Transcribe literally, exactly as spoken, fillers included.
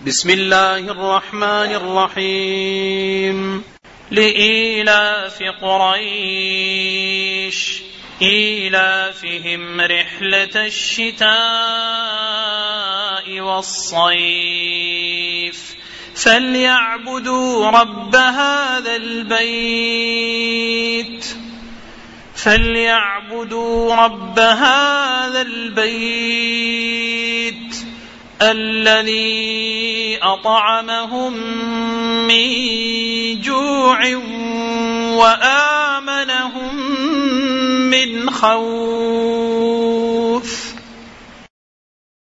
بسم الله الرحمن الرحيم. لإيلاف قريش إيلافهم رحلة الشتاء والصيف فليعبدوا رب هذا البيت فليعبدوا رب هذا البيت الذي أطعمهم من جوع وآمنهم من خوف.